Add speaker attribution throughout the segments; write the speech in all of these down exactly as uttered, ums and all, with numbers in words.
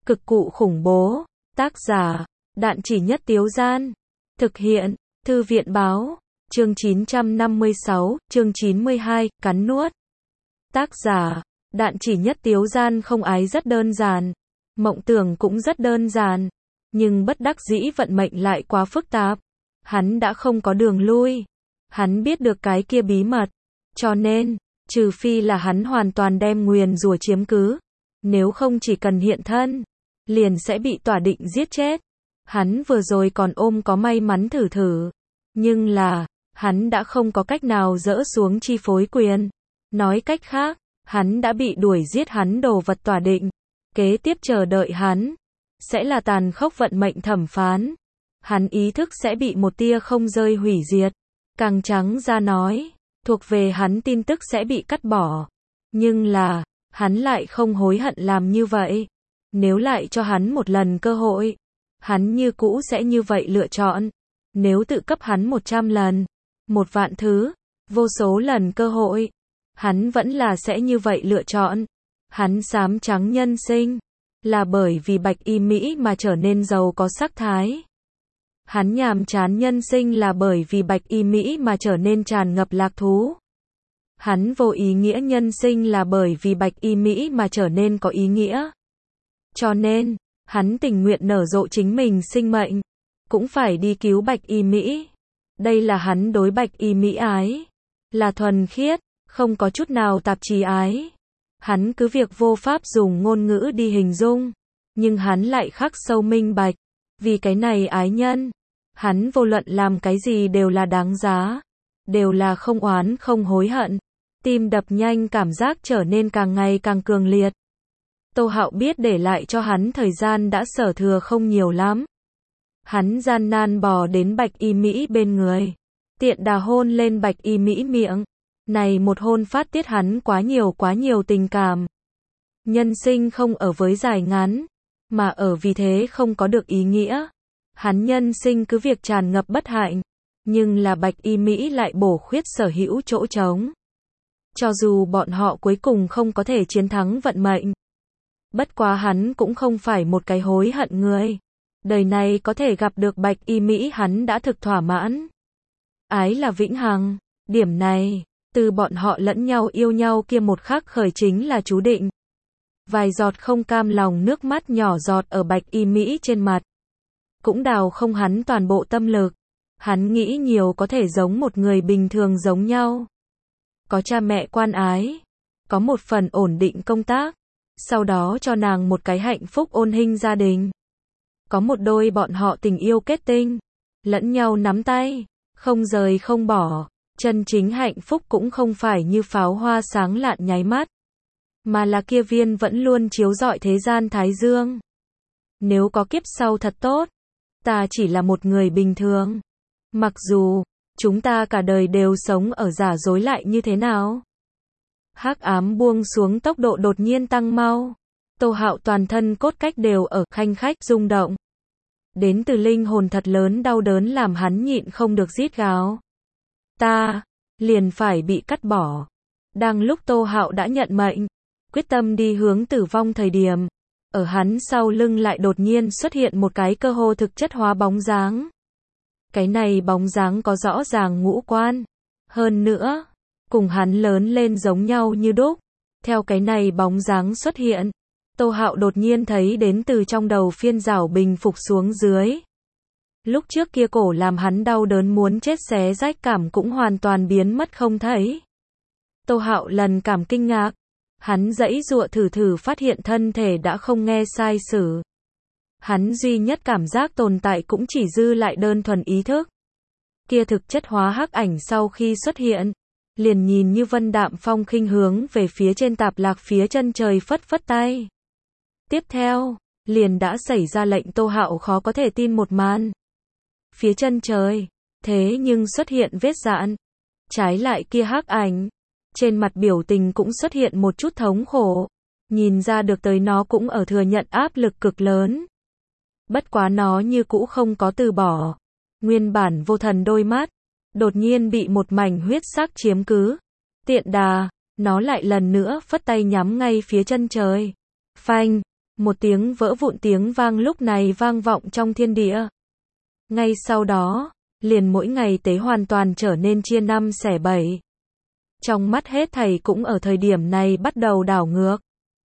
Speaker 1: Cực cụ khủng bố. Tác giả, Đạn Chỉ Nhất Tiếu Gian. Thực hiện, Thư viện Báo. Chương chín trăm năm mươi sáu, chương chín mươi hai, cắn nuốt. Tác giả, Đạn Chỉ Nhất Tiếu Gian. Không ái rất đơn giản. Mộng tưởng cũng rất đơn giản. Nhưng bất đắc dĩ vận mệnh lại quá phức tạp. Hắn đã không có đường lui. Hắn biết được cái kia bí mật. Cho nên, trừ phi là hắn hoàn toàn đem nguyền rủa chiếm cứ. Nếu không chỉ cần hiện thân, liền sẽ bị tỏa định giết chết. Hắn vừa rồi còn ôm có may mắn thử thử. Nhưng là, hắn đã không có cách nào dỡ xuống chi phối quyền. Nói cách khác, hắn đã bị đuổi giết, hắn đồ vật tỏa định. Kế tiếp chờ đợi hắn, sẽ là tàn khốc vận mệnh thẩm phán. Hắn ý thức sẽ bị một tia không rơi hủy diệt. Càng trắng ra nói, thuộc về hắn tin tức sẽ bị cắt bỏ. Nhưng là, hắn lại không hối hận làm như vậy. Nếu lại cho hắn một lần cơ hội, hắn như cũ sẽ như vậy lựa chọn. Nếu tự cấp hắn một trăm lần, một vạn thứ, vô số lần cơ hội, hắn vẫn là sẽ như vậy lựa chọn. Hắn xám trắng nhân sinh, là bởi vì bạch y Mỹ mà trở nên giàu có sắc thái. Hắn nhàm chán nhân sinh là bởi vì bạch y Mỹ mà trở nên tràn ngập lạc thú. Hắn vô ý nghĩa nhân sinh là bởi vì bạch y Mỹ mà trở nên có ý nghĩa. Cho nên, hắn tình nguyện nở rộ chính mình sinh mệnh, cũng phải đi cứu bạch y Mỹ. Đây là hắn đối bạch y Mỹ ái. Là thuần khiết, không có chút nào tạp chí ái. Hắn cứ việc vô pháp dùng ngôn ngữ đi hình dung. Nhưng hắn lại khắc sâu minh bạch. Vì cái này ái nhân, hắn vô luận làm cái gì đều là đáng giá. Đều là không oán không hối hận. Tim đập nhanh, cảm giác trở nên càng ngày càng cường liệt. Tô Hạo biết để lại cho hắn thời gian đã sở thừa không nhiều lắm. Hắn gian nan bò đến bạch y Mỹ bên người. Tiện đà hôn lên bạch y Mỹ miệng. Này một hôn phát tiết hắn quá nhiều quá nhiều tình cảm. Nhân sinh không ở với dài ngắn, mà ở vì thế không có được ý nghĩa. Hắn nhân sinh cứ việc tràn ngập bất hạnh, nhưng là bạch y Mỹ lại bổ khuyết sở hữu chỗ trống. Cho dù bọn họ cuối cùng không có thể chiến thắng vận mệnh. Bất quá hắn cũng không phải một cái hối hận người. Đời này có thể gặp được bạch y Mỹ hắn đã thực thỏa mãn. Ái là vĩnh hằng. Điểm này, từ bọn họ lẫn nhau yêu nhau kia một khắc khởi chính là chú định. Vài giọt không cam lòng nước mắt nhỏ giọt ở bạch y Mỹ trên mặt. Cũng đào không hắn toàn bộ tâm lực. Hắn nghĩ nhiều có thể giống một người bình thường giống nhau. Có cha mẹ quan ái. Có một phần ổn định công tác. Sau đó cho nàng một cái hạnh phúc ôn hình gia đình. Có một đôi bọn họ tình yêu kết tinh. Lẫn nhau nắm tay. Không rời không bỏ. Chân chính hạnh phúc cũng không phải như pháo hoa sáng lạn nháy mắt. Mà là kia viên vẫn luôn chiếu rọi thế gian thái dương. Nếu có kiếp sau thật tốt. Ta chỉ là một người bình thường. Mặc dù, chúng ta cả đời đều sống ở giả dối lại như thế nào. Hắc ám buông xuống, tốc độ đột nhiên tăng mau. Tô Hạo toàn thân cốt cách đều ở khanh khách rung động. Đến từ linh hồn thật lớn đau đớn làm hắn nhịn không được rít gào. Ta, liền phải bị cắt bỏ. Đang lúc Tô Hạo đã nhận mệnh, quyết tâm đi hướng tử vong thời điểm, ở hắn sau lưng lại đột nhiên xuất hiện một cái cơ hồ thực chất hóa bóng dáng. Cái này bóng dáng có rõ ràng ngũ quan. Hơn nữa, cùng hắn lớn lên giống nhau như đúc. Theo cái này bóng dáng xuất hiện, Tô Hạo đột nhiên thấy đến từ trong đầu phiên rảo bình phục xuống dưới. Lúc trước kia cổ làm hắn đau đớn muốn chết xé rách cảm cũng hoàn toàn biến mất không thấy. Tô Hạo lần cảm kinh ngạc. Hắn giãy giụa thử thử phát hiện thân thể đã không nghe sai sử. Hắn duy nhất cảm giác tồn tại cũng chỉ dư lại đơn thuần ý thức. Kia thực chất hóa hắc ảnh sau khi xuất hiện, liền nhìn như vân đạm phong khinh hướng về phía trên tạp lạc phía chân trời phất phất tay. Tiếp theo, liền đã xảy ra lệnh Tô Hạo khó có thể tin một màn. Phía chân trời, thế nhưng xuất hiện vết rạn. Trái lại kia hắc ảnh, trên mặt biểu tình cũng xuất hiện một chút thống khổ. Nhìn ra được tới nó cũng ở thừa nhận áp lực cực lớn. Bất quá nó như cũ không có từ bỏ. Nguyên bản vô thần đôi mắt, đột nhiên bị một mảnh huyết sắc chiếm cứ. Tiện đà, nó lại lần nữa phất tay nhắm ngay phía chân trời. Phanh, Một tiếng vỡ vụn tiếng vang lúc này vang vọng trong thiên địa. Ngay sau đó, liền mỗi ngày tế hoàn toàn trở nên chia năm xẻ bảy. Trong mắt hết thảy cũng ở thời điểm này bắt đầu đảo ngược.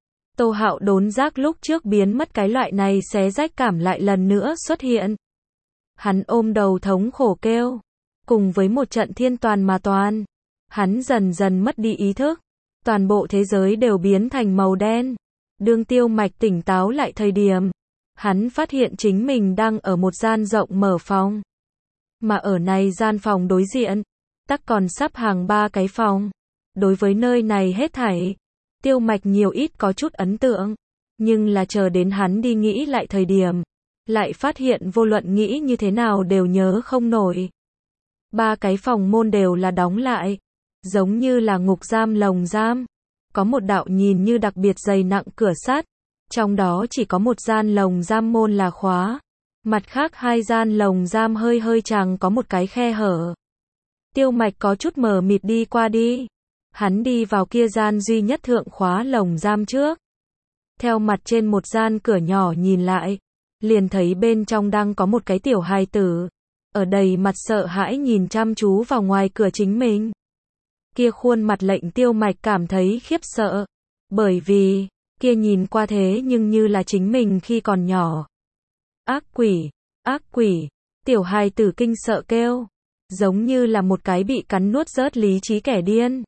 Speaker 1: Tô Hạo đốn giác lúc trước biến mất cái loại này xé rách cảm lại lần nữa xuất hiện. Hắn ôm đầu thống khổ kêu. Cùng với một trận thiên toàn mà toàn. Hắn dần dần mất đi ý thức. Toàn bộ thế giới đều biến thành màu đen. Đương Tiêu Mạch tỉnh táo lại thời điểm. Hắn phát hiện chính mình đang ở một gian rộng mở phòng. Mà ở này gian phòng đối diện, tắc còn sắp hàng ba cái phòng. Đối với nơi này hết thảy, Tiêu Mạch nhiều ít có chút ấn tượng. Nhưng là chờ đến hắn đi nghĩ lại thời điểm. Lại phát hiện vô luận nghĩ như thế nào đều nhớ không nổi. Ba cái phòng môn đều là đóng lại. Giống như là ngục giam lồng giam. Có một đạo nhìn như đặc biệt dày nặng cửa sắt. Trong đó chỉ có một gian lồng giam môn là khóa. Mặt khác hai gian lồng giam hơi hơi chẳng có một cái khe hở. Tiêu Mạch có chút mờ mịt đi qua đi. Hắn đi vào kia gian duy nhất thượng khóa lồng giam trước. Theo mặt trên một gian cửa nhỏ nhìn lại. Liền thấy bên trong đang có một cái tiểu hài tử. Ở đầy mặt sợ hãi nhìn chăm chú vào ngoài cửa chính mình. Kia khuôn mặt lệnh Tiêu Mạch cảm thấy khiếp sợ. Bởi vì, kia nhìn qua thế nhưng như là chính mình khi còn nhỏ. Ác quỷ, ác quỷ, tiểu hài tử kinh sợ kêu. Giống như là một cái bị cắn nuốt rớt lý trí kẻ điên.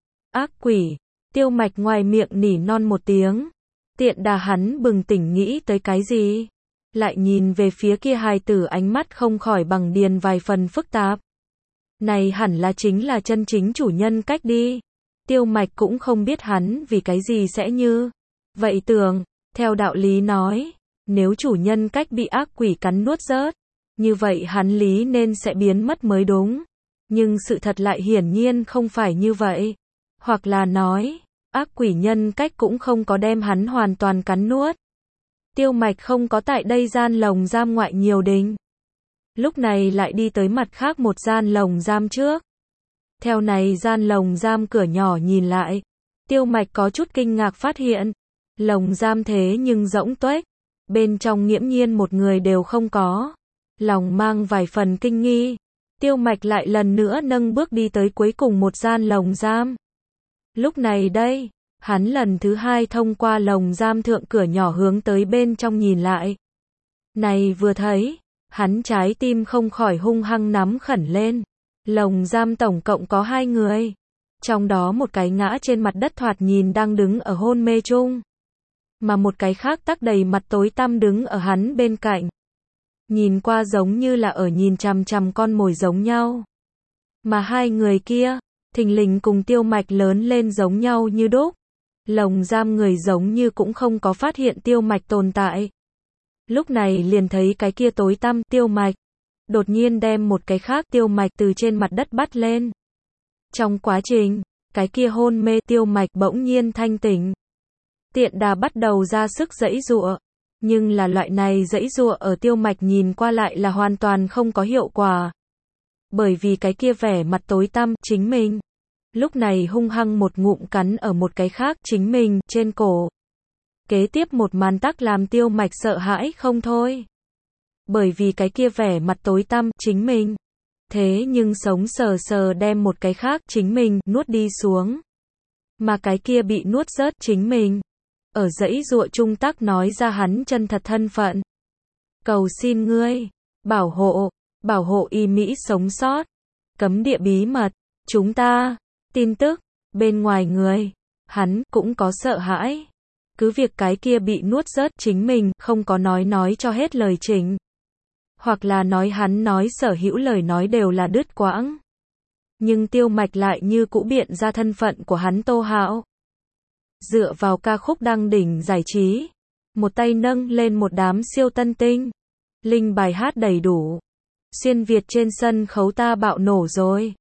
Speaker 1: Ác quỷ, Tiêu Mạch ngoài miệng nỉ non một tiếng. Tiện đà hắn bừng tỉnh nghĩ tới cái gì. Lại nhìn về phía kia hài tử ánh mắt không khỏi bằng điền vài phần phức tạp. Này hẳn là chính là chân chính chủ nhân cách đi. Tiêu Mạch cũng không biết hắn vì cái gì sẽ như. Vậy tưởng, theo đạo lý nói, nếu chủ nhân cách bị ác quỷ cắn nuốt rớt, như vậy hắn lý nên sẽ biến mất mới đúng. Nhưng sự thật lại hiển nhiên không phải như vậy. Hoặc là nói, ác quỷ nhân cách cũng không có đem hắn hoàn toàn cắn nuốt. Tiêu Mạch không có tại đây gian lồng giam ngoại nhiều đình. Lúc này lại đi tới mặt khác một gian lồng giam trước. Theo này gian lồng giam cửa nhỏ nhìn lại. Tiêu Mạch có chút kinh ngạc phát hiện. Lồng giam thế nhưng rỗng tuếch. Bên trong nghiễm nhiên một người đều không có. Lòng mang vài phần kinh nghi. Tiêu Mạch lại lần nữa nâng bước đi tới cuối cùng một gian lồng giam. Lúc này đây, hắn lần thứ hai thông qua lồng giam thượng cửa nhỏ hướng tới bên trong nhìn lại. Này vừa thấy, hắn trái tim không khỏi hung hăng nắm khẩn lên. Lồng giam tổng cộng có hai người. Trong đó một cái ngã trên mặt đất thoạt nhìn đang đứng ở hôn mê chung. Mà một cái khác tắc đầy mặt tối tăm đứng ở hắn bên cạnh. Nhìn qua giống như là ở nhìn chằm chằm con mồi giống nhau. Mà hai người kia, thình lình cùng Tiêu Mạch lớn lên giống nhau như đúc. Lồng giam người giống như cũng không có phát hiện Tiêu Mạch tồn tại. Lúc này liền thấy cái kia tối tăm Tiêu Mạch. Đột nhiên đem một cái khác Tiêu Mạch từ trên mặt đất bắt lên. Trong quá trình, cái kia hôn mê Tiêu Mạch bỗng nhiên thanh tỉnh. Tiện đà bắt đầu ra sức giãy giụa. Nhưng là loại này giãy giụa ở Tiêu Mạch nhìn qua lại là hoàn toàn không có hiệu quả. Bởi vì cái kia vẻ mặt tối tăm chính mình. Lúc này hung hăng một ngụm cắn ở một cái khác chính mình trên cổ. Kế tiếp một màn tắc làm Tiêu Mạch sợ hãi không thôi. Bởi vì cái kia vẻ mặt tối tăm chính mình. Thế nhưng sống sờ sờ đem một cái khác chính mình nuốt đi xuống. Mà cái kia bị nuốt rớt chính mình. Ở giãy giụa trung tắc nói ra hắn chân thật thân phận. Cầu xin ngươi, bảo hộ, bảo hộ y Mỹ sống sót. Cấm địa bí mật, chúng ta, tin tức, bên ngoài người, hắn cũng có sợ hãi. Cứ việc cái kia bị nuốt rớt chính mình không có nói nói cho hết lời trình. Hoặc là nói hắn nói sở hữu lời nói đều là đứt quãng. Nhưng Tiêu Mạch lại như cũ biện ra thân phận của hắn Tô Hạo. Dựa vào ca khúc đăng đỉnh giải trí. Một tay nâng lên một đám siêu tân tinh. Linh bài hát đầy đủ. Xuyên Việt trên sân khấu ta bạo nổ rồi.